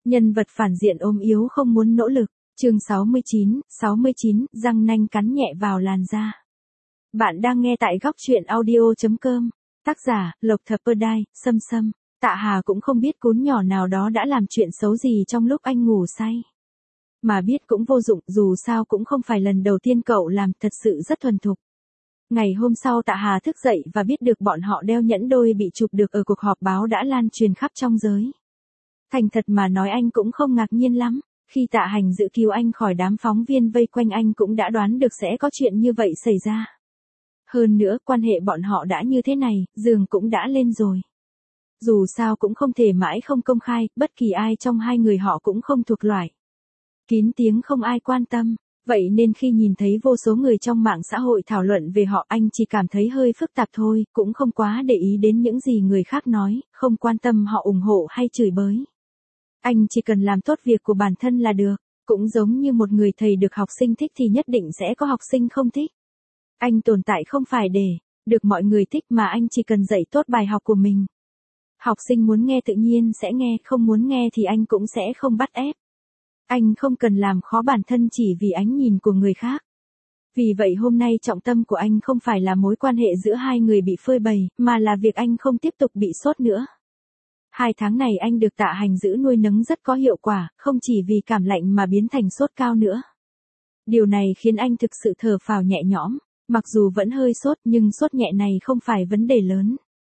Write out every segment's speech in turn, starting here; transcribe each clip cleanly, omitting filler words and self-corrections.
Nhân vật phản diện ốm yếu không muốn nỗ lực. Chương 69, răng nanh cắn nhẹ vào làn da. Bạn đang nghe tại góc truyện audio.com. Tác giả, Lộc Thập Perdai, Sâm. Tạ Hà cũng không biết cún nhỏ nào đó đã làm chuyện xấu gì trong lúc anh ngủ say. Mà biết cũng vô dụng, dù sao cũng không phải lần đầu tiên cậu làm, thật sự rất thuần thục. Ngày hôm sau Tạ Hà thức dậy và biết được bọn họ đeo nhẫn đôi bị chụp được ở cuộc họp báo đã lan truyền khắp trong giới. Thành thật mà nói anh cũng không ngạc nhiên lắm. Khi Tạ Hành Dữ cứu anh khỏi đám phóng viên vây quanh anh cũng đã đoán được sẽ có chuyện như vậy xảy ra. Hơn nữa quan hệ bọn họ đã như thế này, giường cũng đã lên rồi. Dù sao cũng không thể mãi không công khai, bất kỳ ai trong hai người họ cũng không thuộc loại kín tiếng không ai quan tâm. Vậy nên khi nhìn thấy vô số người trong mạng xã hội thảo luận về họ, anh chỉ cảm thấy hơi phức tạp thôi, cũng không quá để ý đến những gì người khác nói, không quan tâm họ ủng hộ hay chửi bới. Anh chỉ cần làm tốt việc của bản thân là được, cũng giống như một người thầy được học sinh thích thì nhất định sẽ có học sinh không thích. Anh tồn tại không phải để được mọi người thích mà anh chỉ cần dạy tốt bài học của mình. Học sinh muốn nghe tự nhiên sẽ nghe, không muốn nghe thì anh cũng sẽ không bắt ép. Anh không cần làm khó bản thân chỉ vì ánh nhìn của người khác. Vì vậy hôm nay trọng tâm của anh không phải là mối quan hệ giữa hai người bị phơi bày, mà là việc anh không tiếp tục bị sốt nữa. 2 tháng này anh được Tạ Hành Dữ nuôi nấng rất có hiệu quả, không chỉ vì cảm lạnh mà biến thành sốt cao nữa. Điều này khiến anh thực sự thở phào nhẹ nhõm, mặc dù vẫn hơi sốt nhưng sốt nhẹ này không phải vấn đề lớn.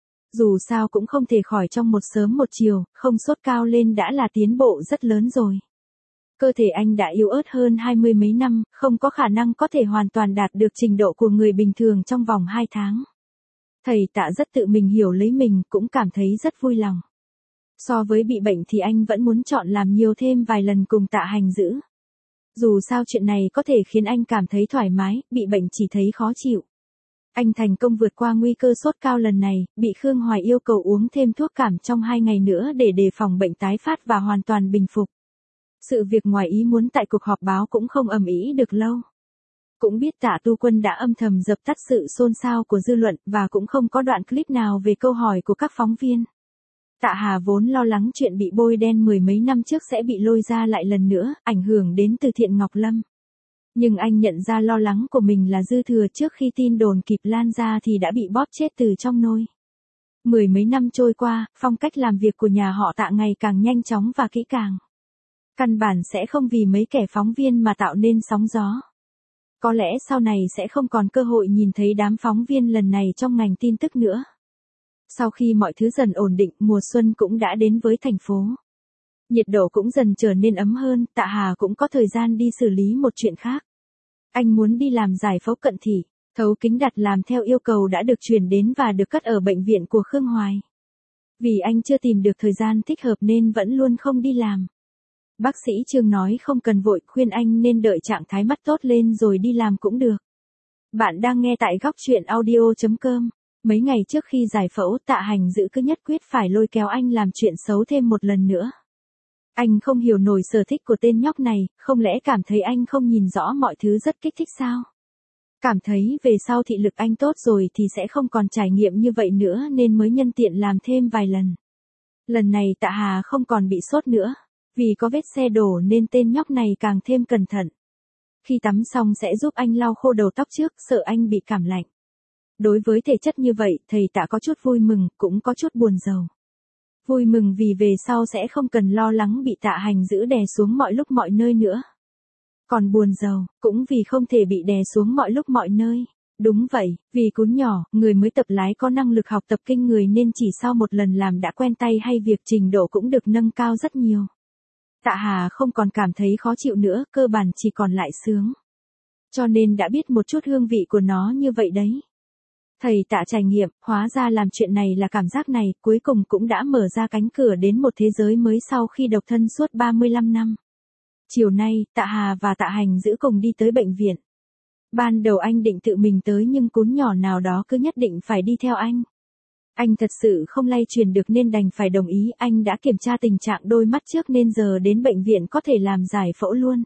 Dù sao cũng không thể khỏi trong một sớm một chiều, không sốt cao lên đã là tiến bộ rất lớn rồi. Cơ thể anh đã yếu ớt hơn 20 mấy năm, không có khả năng có thể hoàn toàn đạt được trình độ của người bình thường trong vòng 2 tháng. Thầy Tạ rất tự mình hiểu lấy mình, cũng cảm thấy rất vui lòng. So với bị bệnh thì anh vẫn muốn chọn làm nhiều thêm vài lần cùng Tạ Hành Dữ. Dù sao chuyện này có thể khiến anh cảm thấy thoải mái, bị bệnh chỉ thấy khó chịu. Anh thành công vượt qua nguy cơ sốt cao lần này, bị Khương Hoài yêu cầu uống thêm thuốc cảm trong 2 ngày nữa để đề phòng bệnh tái phát và hoàn toàn bình phục. Sự việc ngoài ý muốn tại cuộc họp báo cũng không ầm ĩ được lâu. Cũng biết Tạ Tu Quân đã âm thầm dập tắt sự xôn xao của dư luận và cũng không có đoạn clip nào về câu hỏi của các phóng viên. Tạ Hà vốn lo lắng chuyện bị bôi đen 10 mấy năm trước sẽ bị lôi ra lại lần nữa, ảnh hưởng đến từ thiện Ngọc Lâm. Nhưng anh nhận ra lo lắng của mình là dư thừa, trước khi tin đồn kịp lan ra thì đã bị bóp chết từ trong nôi. 10 mấy năm trôi qua, phong cách làm việc của nhà họ Tạ ngày càng nhanh chóng và kỹ càng. Căn bản sẽ không vì mấy kẻ phóng viên mà tạo nên sóng gió. Có lẽ sau này sẽ không còn cơ hội nhìn thấy đám phóng viên lần này trong ngành tin tức nữa. Sau khi mọi thứ dần ổn định, mùa xuân cũng đã đến với thành phố. Nhiệt độ cũng dần trở nên ấm hơn, Tạ Hà cũng có thời gian đi xử lý một chuyện khác. Anh muốn đi làm giải phẫu cận thị, thấu kính đặt làm theo yêu cầu đã được chuyển đến và được cất ở bệnh viện của Khương Hoài. Vì anh chưa tìm được thời gian thích hợp nên vẫn luôn không đi làm. Bác sĩ Trương nói không cần vội, khuyên anh nên đợi trạng thái mắt tốt lên rồi đi làm cũng được. Bạn đang nghe tại góc truyện audio.com. Mấy ngày trước khi giải phẫu, Tạ Hành Dữ cứ nhất quyết phải lôi kéo anh làm chuyện xấu thêm một lần nữa. Anh không hiểu nổi sở thích của tên nhóc này, không lẽ cảm thấy anh không nhìn rõ mọi thứ rất kích thích sao? Cảm thấy về sau thị lực anh tốt rồi thì sẽ không còn trải nghiệm như vậy nữa nên mới nhân tiện làm thêm vài lần. Lần này Tạ Hà không còn bị sốt nữa. Vì có vết xe đổ nên tên nhóc này càng thêm cẩn thận. Khi tắm xong sẽ giúp anh lau khô đầu tóc trước, sợ anh bị cảm lạnh. Đối với thể chất như vậy, thầy Tạ có chút vui mừng, cũng có chút buồn rầu. Vui mừng vì về sau sẽ không cần lo lắng bị Tạ Hành Dữ đè xuống mọi lúc mọi nơi nữa. Còn buồn rầu, cũng vì không thể bị đè xuống mọi lúc mọi nơi. Đúng vậy, vì cún nhỏ, người mới tập lái có năng lực học tập kinh người nên chỉ sau một lần làm đã quen tay hay việc trình độ cũng được nâng cao rất nhiều. Tạ Hà không còn cảm thấy khó chịu nữa, cơ bản chỉ còn lại sướng. Cho nên đã biết một chút hương vị của nó như vậy đấy. Thầy Tạ trải nghiệm, hóa ra làm chuyện này là cảm giác này, cuối cùng cũng đã mở ra cánh cửa đến một thế giới mới sau khi độc thân suốt 35 năm. Chiều nay, Tạ Hà và Tạ Hành Dữ cùng đi tới bệnh viện. Ban đầu anh định tự mình tới nhưng cún nhỏ nào đó cứ nhất định phải đi theo anh. Anh thật sự không lay truyền được nên đành phải đồng ý, anh đã kiểm tra tình trạng đôi mắt trước nên giờ đến bệnh viện có thể làm giải phẫu luôn.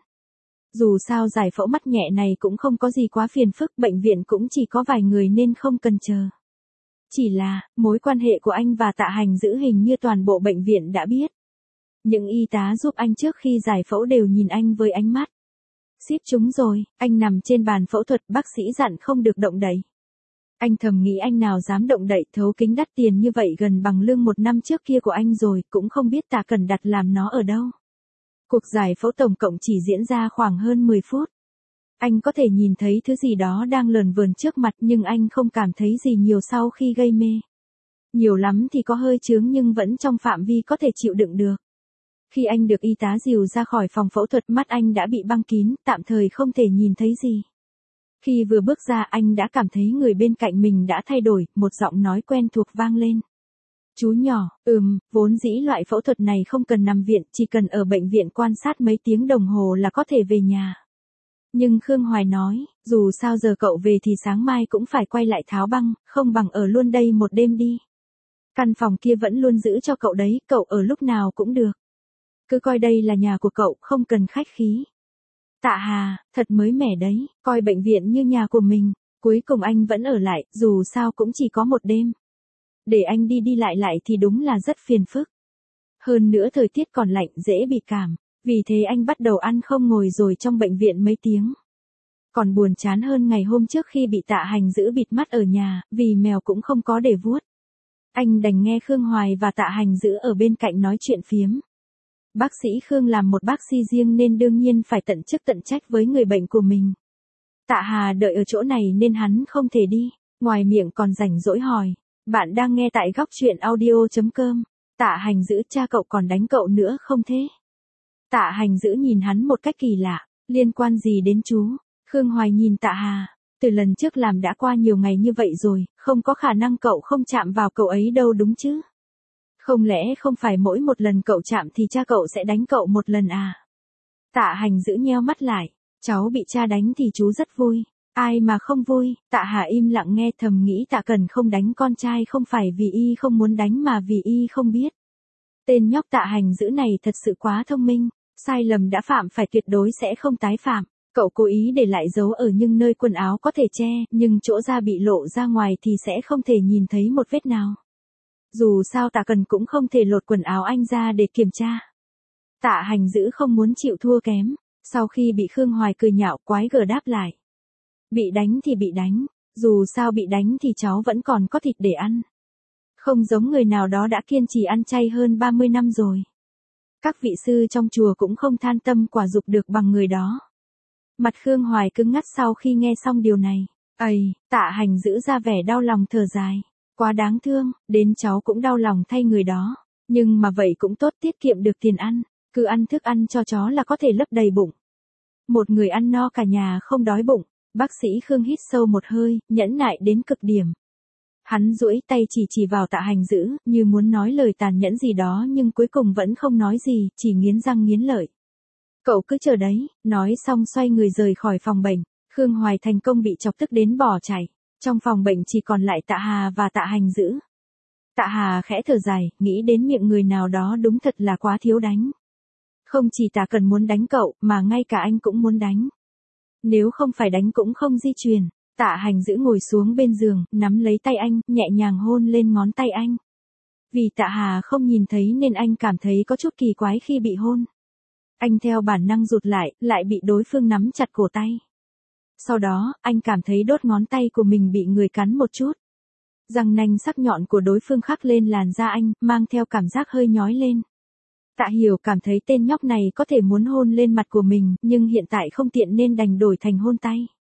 Dù sao giải phẫu mắt nhẹ này cũng không có gì quá phiền phức, bệnh viện cũng chỉ có vài người nên không cần chờ. Chỉ là, mối quan hệ của anh và Tạ Hành Dữ hình như toàn bộ bệnh viện đã biết. Những y tá giúp anh trước khi giải phẫu đều nhìn anh với ánh mắt. Xít chúng rồi, anh nằm trên bàn phẫu thuật, bác sĩ dặn không được động đậy. Anh thầm nghĩ anh nào dám động đậy, thấu kính đắt tiền như vậy gần bằng lương 1 năm trước kia của anh rồi, cũng không biết Tạ Cần đặt làm nó ở đâu. Cuộc giải phẫu tổng cộng chỉ diễn ra khoảng hơn 10 phút. Anh có thể nhìn thấy thứ gì đó đang lờn vờn trước mặt nhưng anh không cảm thấy gì nhiều sau khi gây mê. Nhiều lắm thì có hơi chướng nhưng vẫn trong phạm vi có thể chịu đựng được. Khi anh được y tá dìu ra khỏi phòng phẫu thuật, mắt anh đã bị băng kín, tạm thời không thể nhìn thấy gì. Khi vừa bước ra anh đã cảm thấy người bên cạnh mình đã thay đổi, một giọng nói quen thuộc vang lên. Chú nhỏ, vốn dĩ loại phẫu thuật này không cần nằm viện, chỉ cần ở bệnh viện quan sát mấy tiếng đồng hồ là có thể về nhà. Nhưng Khương Hoài nói, dù sao giờ cậu về thì sáng mai cũng phải quay lại tháo băng, không bằng ở luôn đây một đêm đi. Căn phòng kia vẫn luôn giữ cho cậu đấy, cậu ở lúc nào cũng được. Cứ coi đây là nhà của cậu, không cần khách khí. Tạ Hà, thật mới mẻ đấy, coi bệnh viện như nhà của mình. Cuối cùng anh vẫn ở lại, dù sao cũng chỉ có một đêm. Để anh đi lại thì đúng là rất phiền phức. Hơn nữa thời tiết còn lạnh, dễ bị cảm. Vì thế anh bắt đầu ăn không ngồi rồi trong bệnh viện mấy tiếng. Còn buồn chán hơn ngày hôm trước khi bị Tạ Hành giữ bịt mắt ở nhà, vì mèo cũng không có để vuốt. Anh đành nghe Khương Hoài và Tạ Hành giữ ở bên cạnh nói chuyện phiếm. Bác sĩ Khương làm một bác sĩ riêng nên đương nhiên phải tận chức tận trách với người bệnh của mình. Tạ Hà đợi ở chỗ này nên hắn không thể đi, ngoài miệng còn rảnh rỗi hỏi. Bạn đang nghe tại góc truyện audio.com. Tạ Hành giữ, cha cậu còn đánh cậu nữa không thế? Tạ Hành giữ nhìn hắn một cách kỳ lạ, liên quan gì đến chú? Khương Hoài nhìn Tạ Hà, từ lần trước làm đã qua nhiều ngày như vậy rồi, không có khả năng cậu không chạm vào cậu ấy đâu đúng chứ? Không lẽ không phải mỗi một lần cậu chạm thì cha cậu sẽ đánh cậu một lần à? Tạ Hành giữ nheo mắt lại, cháu bị cha đánh thì chú rất vui. Ai mà không vui? Tạ Hà im lặng nghe, thầm nghĩ Tạ Cần không đánh con trai không phải vì y không muốn đánh mà vì y không biết. Tên nhóc Tạ Hành giữ này thật sự quá thông minh, sai lầm đã phạm phải tuyệt đối sẽ không tái phạm. Cậu cố ý để lại dấu ở nhưng nơi quần áo có thể che, nhưng chỗ da bị lộ ra ngoài thì sẽ không thể nhìn thấy một vết nào. Dù sao Tạ Cần cũng không thể lột quần áo anh ra để kiểm tra. Tạ Hành giữ không muốn chịu thua kém, sau khi bị Khương Hoài cười nhạo quái gở đáp lại. Bị đánh thì bị đánh, dù sao bị đánh thì cháu vẫn còn có thịt để ăn. Không giống người nào đó đã kiên trì ăn chay hơn 30 năm rồi. Các vị sư trong chùa cũng không than tâm quả dục được bằng người đó. Mặt Khương Hoài cứng ngắt sau khi nghe xong điều này. Tạ Hành giữ ra vẻ đau lòng thở dài. Quá đáng thương, đến cháu cũng đau lòng thay người đó. Nhưng mà vậy cũng tốt, tiết kiệm được tiền ăn. Cứ ăn thức ăn cho chó là có thể lấp đầy bụng. Một người ăn no cả nhà không đói bụng. Bác sĩ Khương hít sâu một hơi, nhẫn nại đến cực điểm. Hắn duỗi tay chỉ vào Tạ Hành giữ, như muốn nói lời tàn nhẫn gì đó nhưng cuối cùng vẫn không nói gì, chỉ nghiến răng nghiến lợi. Cậu cứ chờ đấy, nói xong xoay người rời khỏi phòng bệnh. Khương Hoài thành công bị chọc tức đến bỏ chạy. Trong phòng bệnh chỉ còn lại Tạ Hà và Tạ Hành giữ. Tạ Hà khẽ thở dài, nghĩ đến miệng người nào đó đúng thật là quá thiếu đánh. Không chỉ Tạ Cần muốn đánh cậu, mà ngay cả anh cũng muốn đánh. Nếu không phải đánh cũng không di chuyển. Tạ Hành giữ ngồi xuống bên giường, nắm lấy tay anh, nhẹ nhàng hôn lên ngón tay anh. Vì Tạ Hà không nhìn thấy nên anh cảm thấy có chút kỳ quái khi bị hôn. Anh theo bản năng rụt lại bị đối phương nắm chặt cổ tay. Sau đó, anh cảm thấy đốt ngón tay của mình bị người cắn một chút. Răng nanh sắc nhọn của đối phương khắc lên làn da anh, mang theo cảm giác hơi nhói lên. Tạ Hiểu cảm thấy tên nhóc này có thể muốn hôn lên mặt của mình, nhưng hiện tại không tiện nên đành đổi thành hôn tay.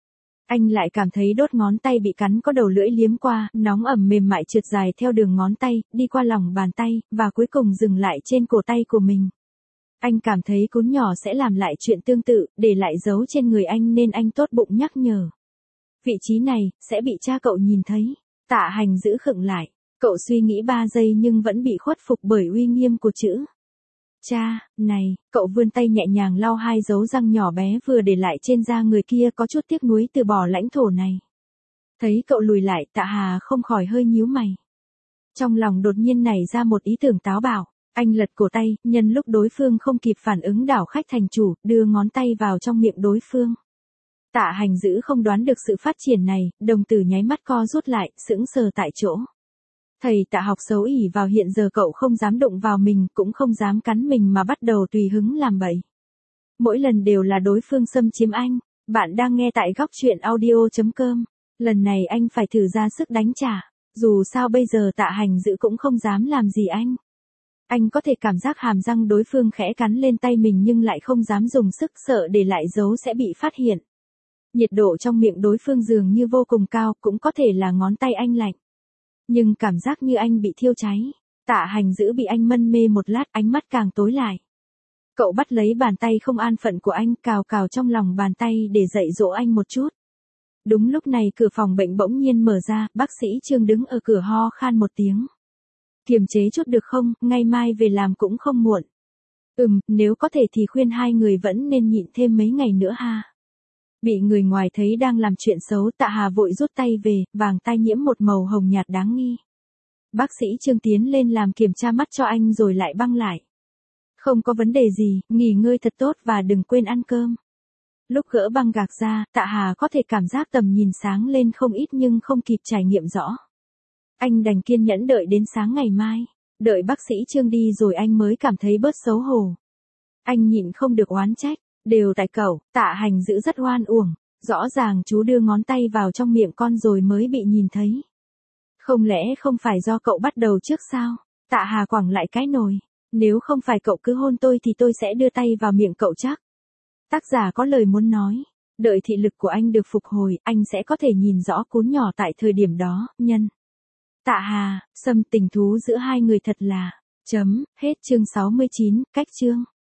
Anh lại cảm thấy đốt ngón tay bị cắn có đầu lưỡi liếm qua, nóng ẩm mềm mại trượt dài theo đường ngón tay, đi qua lòng bàn tay, và cuối cùng dừng lại trên cổ tay của mình. Anh cảm thấy cún nhỏ sẽ làm lại chuyện tương tự, để lại dấu trên người anh nên anh tốt bụng nhắc nhở. Vị trí này, sẽ bị cha cậu nhìn thấy. Tạ Hành giữ khựng lại. Cậu suy nghĩ 3 giây nhưng vẫn bị khuất phục bởi uy nghiêm của chữ. Cha, này, cậu vươn tay nhẹ nhàng lau 2 dấu răng nhỏ bé vừa để lại trên da người kia, có chút tiếc nuối từ bỏ lãnh thổ này. Thấy cậu lùi lại, Tạ Hà không khỏi hơi nhíu mày. Trong lòng đột nhiên nảy ra một ý tưởng táo bạo. Anh lật cổ tay, nhân lúc đối phương không kịp phản ứng đảo khách thành chủ, đưa ngón tay vào trong miệng đối phương. Tạ Hành giữ không đoán được sự phát triển này, đồng tử nháy mắt co rút lại, sững sờ tại chỗ. Thầy Tạ học xấu ỉ vào hiện giờ cậu không dám đụng vào mình, cũng không dám cắn mình mà bắt đầu tùy hứng làm bậy. Mỗi lần đều là đối phương xâm chiếm anh. Bạn đang nghe tại góc truyện audio.com. Lần này anh phải thử ra sức đánh trả. Dù sao bây giờ Tạ Hành Dữ cũng không dám làm gì anh. Anh có thể cảm giác hàm răng đối phương khẽ cắn lên tay mình nhưng lại không dám dùng sức, sợ để lại dấu sẽ bị phát hiện. Nhiệt độ trong miệng đối phương dường như vô cùng cao, cũng có thể là ngón tay anh lạnh. Nhưng cảm giác như anh bị thiêu cháy. Tạ Hành Dữ bị anh mân mê một lát, ánh mắt càng tối lại. Cậu bắt lấy bàn tay không an phận của anh, cào cào trong lòng bàn tay để dạy dỗ anh một chút. Đúng lúc này cửa phòng bệnh bỗng nhiên mở ra, bác sĩ Trương đứng ở cửa ho khan một tiếng. Kiềm chế chút được không, ngày mai về làm cũng không muộn. Nếu có thể thì khuyên hai người vẫn nên nhịn thêm mấy ngày nữa ha. Bị người ngoài thấy đang làm chuyện xấu, Tạ Hà vội rút tay về, vàng tai nhiễm một màu hồng nhạt đáng nghi. Bác sĩ Trương tiến lên làm kiểm tra mắt cho anh rồi lại băng lại. Không có vấn đề gì, nghỉ ngơi thật tốt và đừng quên ăn cơm. Lúc gỡ băng gạc ra, Tạ Hà có thể cảm giác tầm nhìn sáng lên không ít nhưng không kịp trải nghiệm rõ. Anh đành kiên nhẫn đợi đến sáng ngày mai. Đợi bác sĩ Trương đi rồi anh mới cảm thấy bớt xấu hổ. Anh nhịn không được oán trách. Đều tại cậu, Tạ Hành Dữ rất oan uổng. Rõ ràng chú đưa ngón tay vào trong miệng con rồi mới bị nhìn thấy. Không lẽ không phải do cậu bắt đầu trước sao? Tạ Hà quẳng lại cái nồi. Nếu không phải cậu cứ hôn tôi thì tôi sẽ đưa tay vào miệng cậu chắc. Tác giả có lời muốn nói. Đợi thị lực của anh được phục hồi, anh sẽ có thể nhìn rõ cún nhỏ tại thời điểm đó, nhân. Tạ Hà, xâm tình thú giữa hai người thật là. Hết chương 69, cách chương.